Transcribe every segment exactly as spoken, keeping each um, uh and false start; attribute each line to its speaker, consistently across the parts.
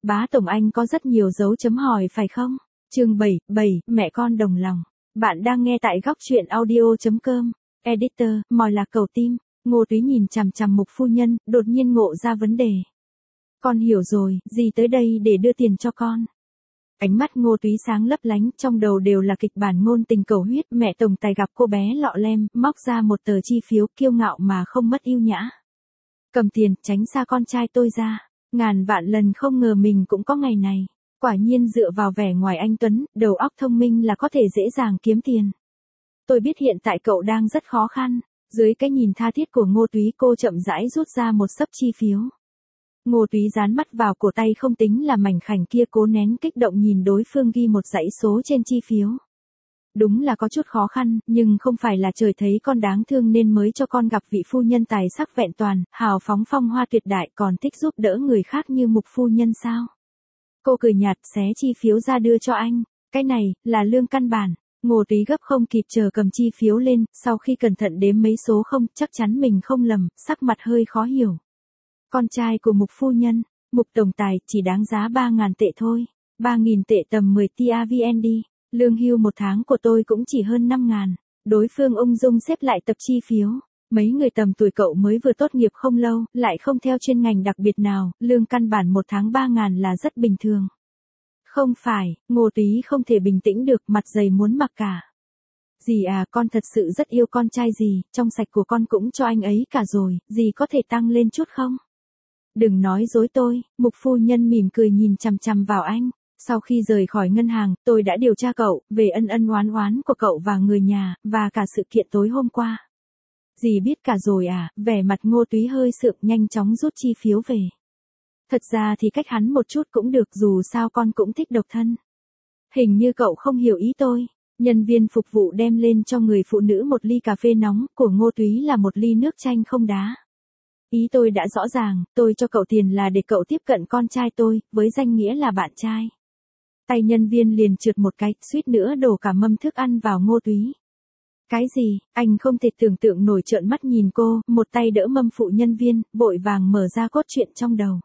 Speaker 1: Bá Tổng Anh có rất nhiều dấu chấm hỏi phải không? Chương bảy, bảy, mẹ con đồng lòng. Bạn đang nghe tại góc truyện audio chấm com. Editor, mòi là cầu tim. Ngô Túy nhìn chằm chằm Mục phu nhân, đột nhiên ngộ ra vấn đề. Con hiểu rồi, dì tới đây để đưa tiền cho con. Ánh mắt Ngô Túy sáng lấp lánh, trong đầu đều là kịch bản ngôn tình cầu huyết. Mẹ tổng tài gặp cô bé lọ lem, móc ra một tờ chi phiếu, kiêu ngạo mà không mất yêu nhã. Cầm tiền, tránh xa con trai tôi ra. Ngàn vạn lần không ngờ mình cũng có ngày này. Quả nhiên dựa vào vẻ ngoài anh tuấn, đầu óc thông minh là có thể dễ dàng kiếm tiền. Tôi biết hiện tại cậu đang rất khó khăn. Dưới cái nhìn tha thiết của Ngô Túy, cô chậm rãi rút ra một xấp chi phiếu. Ngô Túy dán mắt vào cổ tay không tính là mảnh khảnh kia, cố nén kích động nhìn đối phương ghi một dãy số trên chi phiếu. Đúng là có chút khó khăn, nhưng không phải là trời thấy con đáng thương nên mới cho con gặp vị phu nhân tài sắc vẹn toàn, hào phóng phong hoa tuyệt đại, còn thích giúp đỡ người khác như Mục phu nhân sao? Cô cười nhạt xé chi phiếu ra đưa cho anh. Cái này, là lương căn bản. Ngô Túy gấp không kịp chờ cầm chi phiếu lên, sau khi cẩn thận đếm mấy số không, chắc chắn mình không lầm, sắc mặt hơi khó hiểu. Con trai của Mục phu nhân, Mục tổng tài, chỉ đáng giá ba ngàn tệ thôi. ba nghìn tệ tầm mười T A V N D. Lương hưu một tháng của tôi cũng chỉ hơn năm ngàn. Đối phương ung dung xếp lại tập chi phiếu. Mấy người tầm tuổi cậu mới vừa tốt nghiệp không lâu, lại không theo chuyên ngành đặc biệt nào, lương căn bản một tháng ba ngàn là rất bình thường. Không phải, Ngô Túy không thể bình tĩnh được, mặt dày muốn mặc cả. Dì à, con thật sự rất yêu con trai dì, trong sạch của con cũng cho anh ấy cả rồi, dì có thể tăng lên chút không? Đừng nói dối tôi. Mục phu nhân mỉm cười nhìn chằm chằm vào anh. Sau khi rời khỏi ngân hàng, tôi đã điều tra cậu, về ân ân oán oán của cậu và người nhà, và cả sự kiện tối hôm qua. Dì biết cả rồi à? Vẻ mặt Ngô Túy hơi sượng, nhanh chóng rút chi phiếu về. Thật ra thì cách hắn một chút cũng được, dù sao con cũng thích độc thân. Hình như cậu không hiểu ý tôi. Nhân viên phục vụ đem lên cho người phụ nữ một ly cà phê nóng, của Ngô Túy là một ly nước chanh không đá. Ý tôi đã rõ ràng, tôi cho cậu tiền là để cậu tiếp cận con trai tôi, với danh nghĩa là bạn trai. Tay nhân viên liền trượt một cái, suýt nữa đổ cả mâm thức ăn vào Ngô Túy. Cái gì? Anh không thể tưởng tượng nổi, trợn mắt nhìn cô, một tay đỡ mâm phụ nhân viên, vội vàng mở ra cốt truyện trong đầu.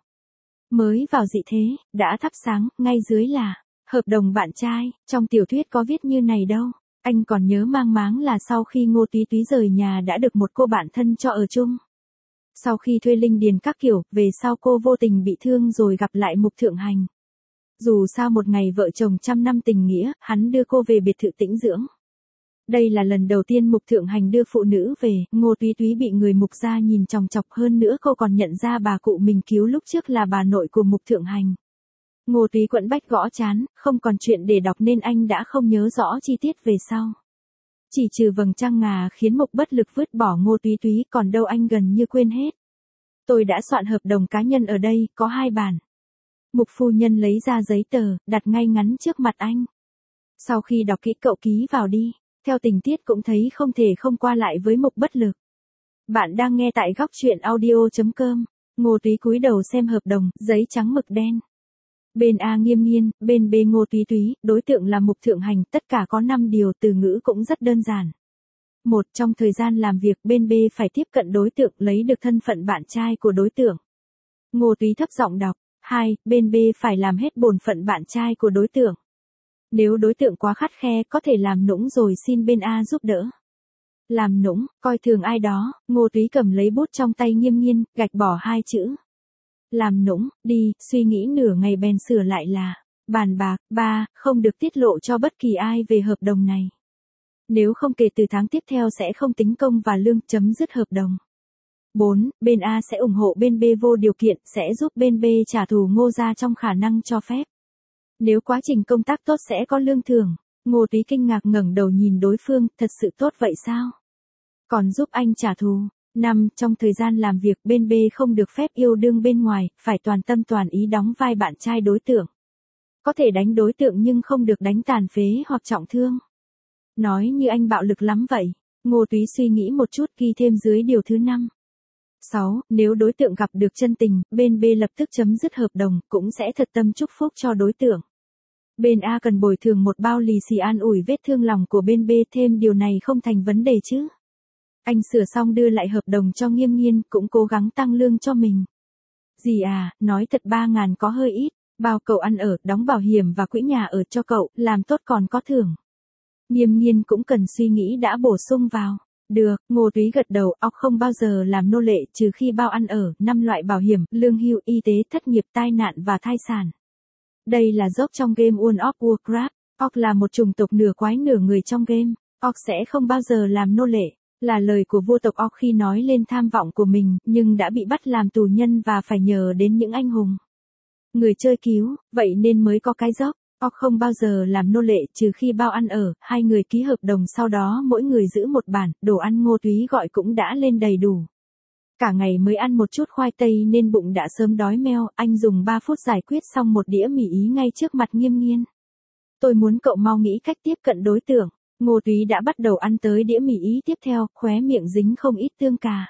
Speaker 1: Mới vào dị thế, đã thắp sáng, ngay dưới là hợp đồng bạn trai, trong tiểu thuyết có viết như này đâu. Anh còn nhớ mang máng là sau khi Ngô Túy Túy rời nhà đã được một cô bạn thân cho ở chung. Sau khi thuê linh điền các kiểu, về sau cô vô tình bị thương rồi gặp lại Mục Thượng Hành. Dù sao một ngày vợ chồng trăm năm tình nghĩa, hắn đưa cô về biệt thự tĩnh dưỡng. Đây là lần đầu tiên Mục Thượng Hành đưa phụ nữ về, Ngô Túy Túy bị người Mục gia nhìn chòng chọc, hơn nữa cô còn nhận ra bà cụ mình cứu lúc trước là bà nội của Mục Thượng Hành. Ngô Túy quẫn bách gõ chán, không còn chuyện để đọc nên anh đã không nhớ rõ chi tiết về sau. Chỉ trừ vầng trăng ngà khiến Mục bất lực vứt bỏ Ngô Túy Túy, còn đâu anh gần như quên hết. Tôi đã soạn hợp đồng cá nhân ở đây, có hai bản. Mục phu nhân lấy ra giấy tờ, đặt ngay ngắn trước mặt anh. Sau khi đọc kỹ cậu ký vào đi. Theo tình tiết cũng thấy không thể không qua lại với Mục bất lực. Bạn đang nghe tại góc truyện audio chấm com. Ngô Túy cúi đầu xem hợp đồng, giấy trắng mực đen. Bên A Nghiêm Nghiên, bên B Ngô Túy Túy, đối tượng là Mục Thượng Hành, tất cả có năm điều, từ ngữ cũng rất đơn giản. Một, trong thời gian làm việc, bên B phải tiếp cận đối tượng, lấy được thân phận bạn trai của đối tượng. Ngô Túy thấp giọng đọc. Hai, bên B phải làm hết bổn phận bạn trai của đối tượng. Nếu đối tượng quá khắt khe, có thể làm nũng rồi xin bên A giúp đỡ. Làm nũng, coi thường ai đó. Ngô Túy cầm lấy bút trong tay Nghiêm Nghiên, gạch bỏ hai chữ. Làm nũng, đi, suy nghĩ nửa ngày bèn sửa lại là bàn bạc. Ba, không được tiết lộ cho bất kỳ ai về hợp đồng này. Nếu không kể từ tháng tiếp theo sẽ không tính công và lương, chấm dứt hợp đồng. Bốn, bên A sẽ ủng hộ bên B vô điều kiện, sẽ giúp bên B trả thù Ngô gia trong khả năng cho phép. Nếu quá trình công tác tốt sẽ có lương thưởng. Ngô Túy kinh ngạc ngẩng đầu nhìn đối phương, thật sự tốt vậy sao? Còn giúp anh trả thù. Năm, trong thời gian làm việc, bên B không được phép yêu đương bên ngoài, phải toàn tâm toàn ý đóng vai bạn trai đối tượng. Có thể đánh đối tượng nhưng không được đánh tàn phế hoặc trọng thương. Nói như anh bạo lực lắm vậy. Ngô Túy suy nghĩ một chút, ghi thêm dưới điều thứ năm. Sáu, nếu đối tượng gặp được chân tình, bên B lập tức chấm dứt hợp đồng, cũng sẽ thật tâm chúc phúc cho đối tượng. Bên A cần bồi thường một bao lì xì an ủi vết thương lòng của bên B, thêm điều này không thành vấn đề chứ. Anh sửa xong đưa lại hợp đồng cho Nghiêm Nghiên, cũng cố gắng tăng lương cho mình. Dì à, nói thật ba ngàn có hơi ít. Bao cậu ăn ở, đóng bảo hiểm và quỹ nhà ở cho cậu, làm tốt còn có thưởng. Nghiêm Nhiên cũng cần suy nghĩ đã bổ sung vào. Được, Ngô Túy gật đầu, óc không bao giờ làm nô lệ trừ khi bao ăn ở, năm loại bảo hiểm, lương hưu, y tế, thất nghiệp, tai nạn và thai sản. Đây là dốc trong game World of Warcraft. Orc là một chủng tộc nửa quái nửa người trong game. Orc sẽ không bao giờ làm nô lệ. Là lời của vua tộc Orc khi nói lên tham vọng của mình, nhưng đã bị bắt làm tù nhân và phải nhờ đến những anh hùng người chơi cứu, vậy nên mới có cái dốc. Orc không bao giờ làm nô lệ trừ khi bao ăn ở, hai người ký hợp đồng sau đó mỗi người giữ một bản, đồ ăn Ngô Túy gọi cũng đã lên đầy đủ. Cả ngày mới ăn một chút khoai tây nên bụng đã sớm đói meo, anh dùng ba phút giải quyết xong một đĩa mì Ý ngay trước mặt Nghiêm Nhiên. Tôi muốn cậu mau nghĩ cách tiếp cận đối tượng. Ngô Túy đã bắt đầu ăn tới đĩa mì Ý tiếp theo, khóe miệng dính không ít tương cà.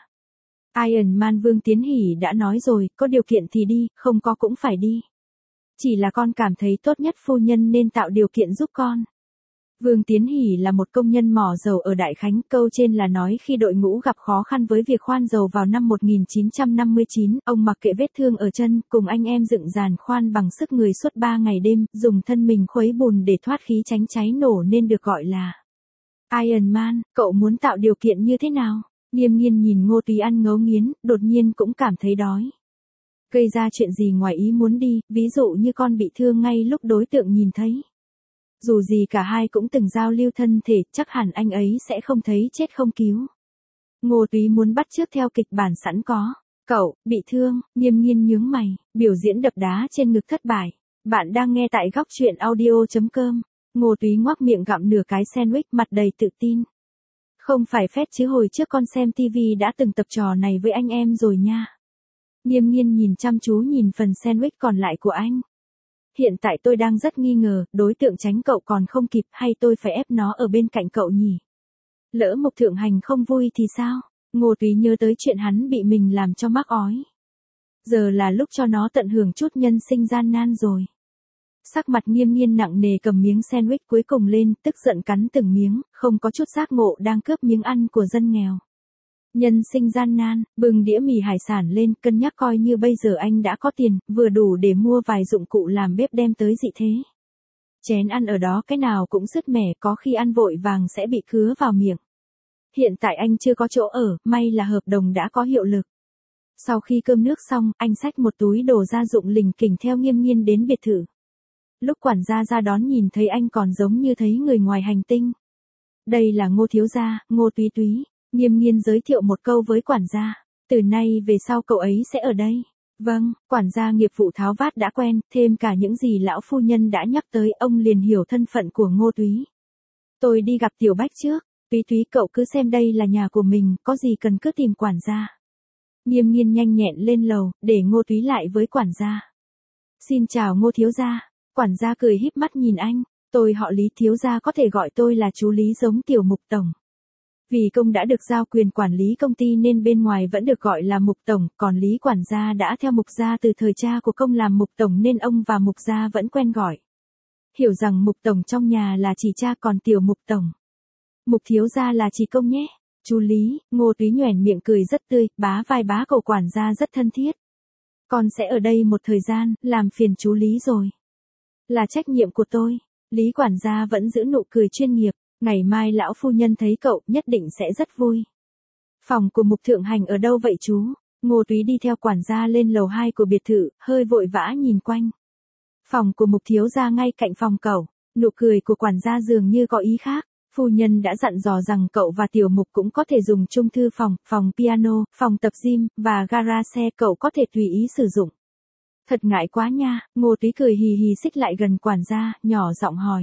Speaker 1: Iron Man Vương Tiến Hỷ đã nói rồi, có điều kiện thì đi, không có cũng phải đi. Chỉ là con cảm thấy tốt nhất phu nhân nên tạo điều kiện giúp con. Vương Tiến Hỷ là một công nhân mỏ dầu ở Đại Khánh, câu trên là nói khi đội ngũ gặp khó khăn với việc khoan dầu vào năm một nghìn chín trăm năm mươi chín, ông mặc kệ vết thương ở chân, cùng anh em dựng giàn khoan bằng sức người suốt ba ngày đêm, dùng thân mình khuấy bùn để thoát khí tránh cháy nổ nên được gọi là Iron Man. Cậu muốn tạo điều kiện như thế nào? Nghiêm Nhiên nhìn Ngô Túy ăn ngấu nghiến, đột nhiên cũng cảm thấy đói. Gây ra chuyện gì ngoài ý muốn đi, ví dụ như con bị thương ngay lúc đối tượng nhìn thấy. Dù gì cả hai cũng từng giao lưu thân thể, chắc hẳn anh ấy sẽ không thấy chết không cứu. Ngô Túy muốn bắt chước theo kịch bản sẵn có. Cậu, bị thương, Nghiêm Nhiên nhướng mày, biểu diễn đập đá trên ngực thất bại. Bạn đang nghe tại góc truyện audio chấm com. Ngô Túy ngoác miệng gặm nửa cái sandwich, mặt đầy tự tin. Không phải phét chứ hồi trước con xem tivi đã từng tập trò này với anh em rồi nha. Nghiêm Nhiên nhìn chăm chú nhìn phần sandwich còn lại của anh. Hiện tại tôi đang rất nghi ngờ, đối tượng tránh cậu còn không kịp hay tôi phải ép nó ở bên cạnh cậu nhỉ? Lỡ Mục Thượng Hành không vui thì sao? Ngô Túy nhớ tới chuyện hắn bị mình làm cho mắc ói. Giờ là lúc cho nó tận hưởng chút nhân sinh gian nan rồi. Sắc mặt Nghiêm Nhiên nặng nề cầm miếng sandwich cuối cùng lên, tức giận cắn từng miếng, không có chút giác ngộ đang cướp miếng ăn của dân nghèo. Nhân sinh gian nan, bưng đĩa mì hải sản lên, cân nhắc coi như bây giờ anh đã có tiền, vừa đủ để mua vài dụng cụ làm bếp đem tới dị thế. Chén ăn ở đó cái nào cũng sứt mẻ, có khi ăn vội vàng sẽ bị cứa vào miệng. Hiện tại anh chưa có chỗ ở, may là hợp đồng đã có hiệu lực. Sau khi cơm nước xong, anh xách một túi đồ gia dụng lình kình theo Nghiêm Nhiên đến biệt thự. Lúc quản gia ra đón nhìn thấy anh còn giống như thấy người ngoài hành tinh. Đây là Ngô thiếu gia, Ngô Túy Túy. Nghiêm Nhiên giới thiệu một câu với quản gia. Từ nay về sau cậu ấy sẽ ở đây. Vâng, quản gia nghiệp vụ tháo vát đã quen, thêm cả những gì lão phu nhân đã nhắc tới, ông liền hiểu thân phận của Ngô Túy. Tôi đi gặp Tiểu Bách trước. Túy Túy cậu cứ xem đây là nhà của mình, có gì cần cứ tìm quản gia. Nghiêm Nhiên nhanh nhẹn lên lầu, để Ngô Túy lại với quản gia. Xin chào Ngô thiếu gia. Quản gia cười híp mắt nhìn anh. Tôi họ Lý, thiếu gia có thể gọi tôi là chú Lý giống Tiểu Mục tổng. Vì công đã được giao quyền quản lý công ty nên bên ngoài vẫn được gọi là Mục tổng, còn Lý quản gia đã theo Mục gia từ thời cha của công làm Mục tổng nên ông và Mục gia vẫn quen gọi. Hiểu rằng Mục tổng trong nhà là chỉ cha, còn Tiểu Mục tổng, Mục thiếu gia là chỉ công nhé. Chú Lý, Ngô Túy nhoẻn miệng cười rất tươi, bá vai bá cậu quản gia rất thân thiết. Con sẽ ở đây một thời gian, làm phiền chú Lý rồi. Là trách nhiệm của tôi. Lý quản gia vẫn giữ nụ cười chuyên nghiệp. Ngày mai lão phu nhân thấy cậu nhất định sẽ rất vui. Phòng của Mục Thượng Hành ở đâu vậy chú? Ngô Túy đi theo quản gia lên lầu hai của biệt thự, hơi vội vã nhìn quanh. Phòng của Mục thiếu gia ngay cạnh phòng cậu. Nụ cười của quản gia dường như có ý khác. Phu nhân đã dặn dò rằng cậu và Tiểu Mục cũng có thể dùng chung thư phòng, phòng piano, phòng tập gym, và gara xe cậu có thể tùy ý sử dụng. Thật ngại quá nha, Ngô Túy cười hì hì xích lại gần quản gia, nhỏ giọng hỏi.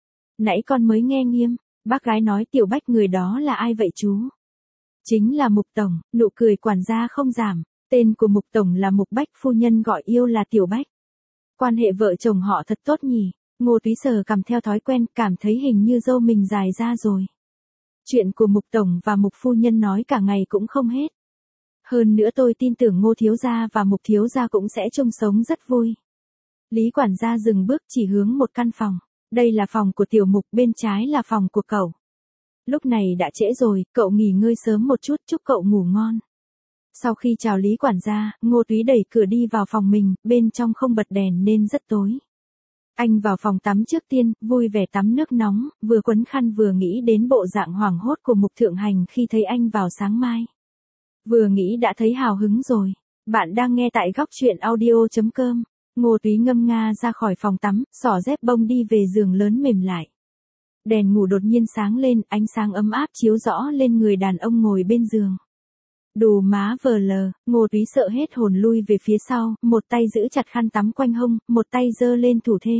Speaker 1: Nãy con mới nghe Nghiêm, bác gái nói Tiểu Bách người đó là ai vậy chú? Chính là Mục tổng, nụ cười quản gia không giảm, tên của Mục tổng là Mục Bách, phu nhân gọi yêu là Tiểu Bách. Quan hệ vợ chồng họ thật tốt nhỉ? Ngô Túy sờ cằm theo thói quen, cảm thấy hình như râu mình dài ra rồi. Chuyện của Mục tổng và Mục phu nhân nói cả ngày cũng không hết. Hơn nữa tôi tin tưởng Ngô thiếu gia và Mục thiếu gia cũng sẽ chung sống rất vui. Lý quản gia dừng bước chỉ hướng một căn phòng. Đây là phòng của Tiểu Mục, bên trái là phòng của cậu. Lúc này đã trễ rồi, cậu nghỉ ngơi sớm một chút, chúc cậu ngủ ngon. Sau khi chào Lý quản gia, Ngô Túy đẩy cửa đi vào phòng mình, bên trong không bật đèn nên rất tối. Anh vào phòng tắm trước tiên, vui vẻ tắm nước nóng, vừa quấn khăn vừa nghĩ đến bộ dạng hoảng hốt của Mục Thượng Hành khi thấy anh vào sáng mai. Vừa nghĩ đã thấy hào hứng rồi. Bạn đang nghe tại góc chuyện audio chấm com. Ngô Túy ngâm nga ra khỏi phòng tắm, xỏ dép bông đi về giường lớn mềm lại. Đèn ngủ đột nhiên sáng lên, ánh sáng ấm áp chiếu rõ lên người đàn ông ngồi bên giường. Đù má vờ lờ, Ngô Túy sợ hết hồn lui về phía sau, một tay giữ chặt khăn tắm quanh hông, một tay giơ lên thủ thế.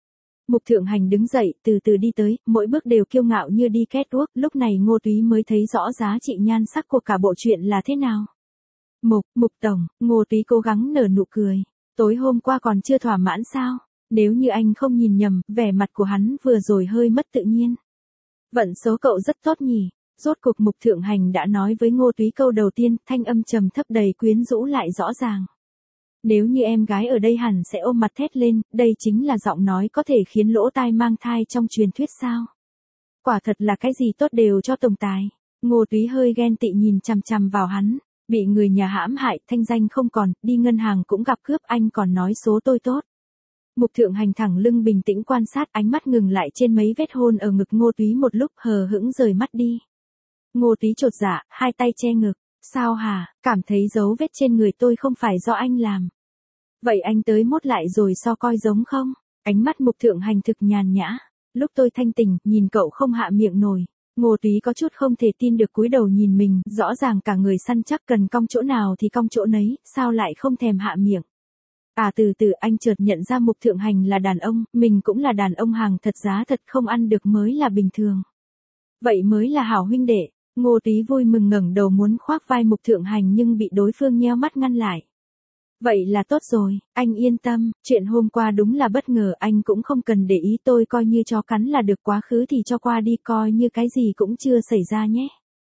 Speaker 1: Mục Thượng Hành đứng dậy, từ từ đi tới, mỗi bước đều kiêu ngạo như đi catwalk, lúc này Ngô Túy mới thấy rõ giá trị nhan sắc của cả bộ chuyện là thế nào. Mục, Mục Tổng, Ngô Túy cố gắng nở nụ cười. Tối hôm qua còn chưa thỏa mãn sao? Nếu như anh không nhìn nhầm, vẻ mặt của hắn vừa rồi hơi mất tự nhiên. Vận số cậu rất tốt nhỉ. Rốt cuộc Mục Thượng Hành đã nói với Ngô Túy câu đầu tiên, thanh âm trầm thấp đầy quyến rũ lại rõ ràng. Nếu như em gái ở đây hẳn sẽ ôm mặt thét lên, đây chính là giọng nói có thể khiến lỗ tai mang thai trong truyền thuyết sao. Quả thật là cái gì tốt đều cho tổng tài. Ngô Túy hơi ghen tị nhìn chằm chằm vào hắn, bị người nhà hãm hại, thanh danh không còn, đi ngân hàng cũng gặp cướp, anh còn nói số tôi tốt. Mục Thượng Hành thẳng lưng bình tĩnh quan sát, ánh mắt ngừng lại trên mấy vết hôn ở ngực Ngô Túy một lúc, hờ hững rời mắt đi. Ngô Túy chột dạ, hai tay che ngực. Sao hả, cảm thấy dấu vết trên người tôi không phải do anh làm. Vậy anh tới mốt lại rồi so coi giống không? Ánh mắt Mục Thượng Hành thực nhàn nhã. Lúc tôi thanh tỉnh, nhìn cậu không hạ miệng nổi. Ngô Túy có chút không thể tin được cúi đầu nhìn mình, rõ ràng cả người săn chắc cần cong chỗ nào thì cong chỗ nấy, sao lại không thèm hạ miệng. À từ từ anh chợt nhận ra Mục Thượng Hành là đàn ông, mình cũng là đàn ông hàng thật giá thật, không ăn được mới là bình thường. Vậy mới là hảo huynh đệ. Ngô Túy vui mừng ngẩng đầu muốn khoác vai Mục Thượng Hành nhưng bị đối phương nheo mắt ngăn lại. Vậy là tốt rồi, anh yên tâm, chuyện hôm qua đúng là bất ngờ, anh cũng không cần để ý, tôi coi như chó cắn là được, quá khứ thì cho qua đi, coi như cái gì cũng chưa xảy ra nhé.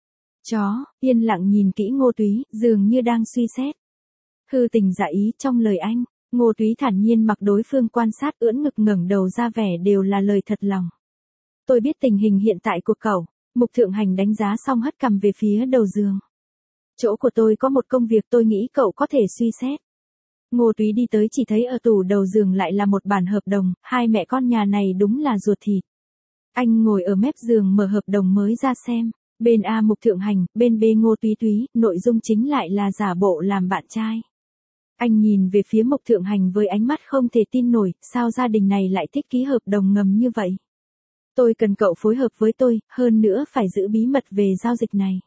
Speaker 1: Chó, yên lặng nhìn kỹ Ngô Túy, dường như đang suy xét. Hư tình giả ý trong lời anh, Ngô Túy thản nhiên mặc đối phương quan sát, ưỡn ngực ngẩng đầu ra, vẻ đều là lời thật lòng. Tôi biết tình hình hiện tại của cậu. Mục Thượng Hành đánh giá xong hất cằm về phía đầu giường. Chỗ của tôi có một công việc tôi nghĩ cậu có thể suy xét. Ngô Túy đi tới chỉ thấy ở tủ đầu giường lại là một bản hợp đồng, hai mẹ con nhà này đúng là ruột thịt. Anh ngồi ở mép giường mở hợp đồng mới ra xem, bên A Mục Thượng Hành, bên B Ngô Túy Túy, nội dung chính lại là giả bộ làm bạn trai. Anh nhìn về phía Mục Thượng Hành với ánh mắt không thể tin nổi, sao gia đình này lại thích ký hợp đồng ngầm như vậy. Tôi cần cậu phối hợp với tôi, hơn nữa phải giữ bí mật về giao dịch này.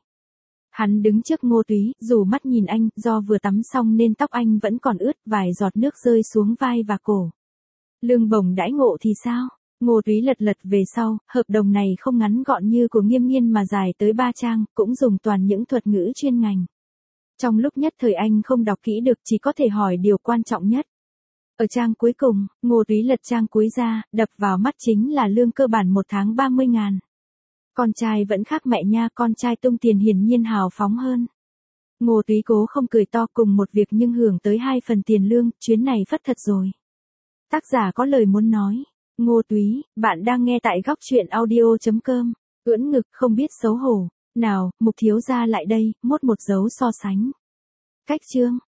Speaker 1: Hắn đứng trước Ngô Túy, dù mắt nhìn anh, do vừa tắm xong nên tóc anh vẫn còn ướt, vài giọt nước rơi xuống vai và cổ. Lương bổng đãi ngộ thì sao? Ngô Túy lật lật về sau, hợp đồng này không ngắn gọn như của Nghiêm Nghiên mà dài tới ba trang, cũng dùng toàn những thuật ngữ chuyên ngành. Trong lúc nhất thời anh không đọc kỹ được, chỉ có thể hỏi điều quan trọng nhất. Ở trang cuối cùng, Ngô Túy lật trang cuối ra, đập vào mắt chính là lương cơ bản một tháng ba mươi ngàn. Con trai vẫn khác mẹ nha, con trai tung tiền hiển nhiên hào phóng hơn. Ngô Túy cố không cười to, cùng một việc nhưng hưởng tới hai phần tiền lương, chuyến này phất thật rồi. Tác giả có lời muốn nói. Ngô Túy, bạn đang nghe tại góc chuyện audio chấm com. Ưỡn ngực không biết xấu hổ. Nào, Mục thiếu gia lại đây, mốt một dấu so sánh. Cách chương.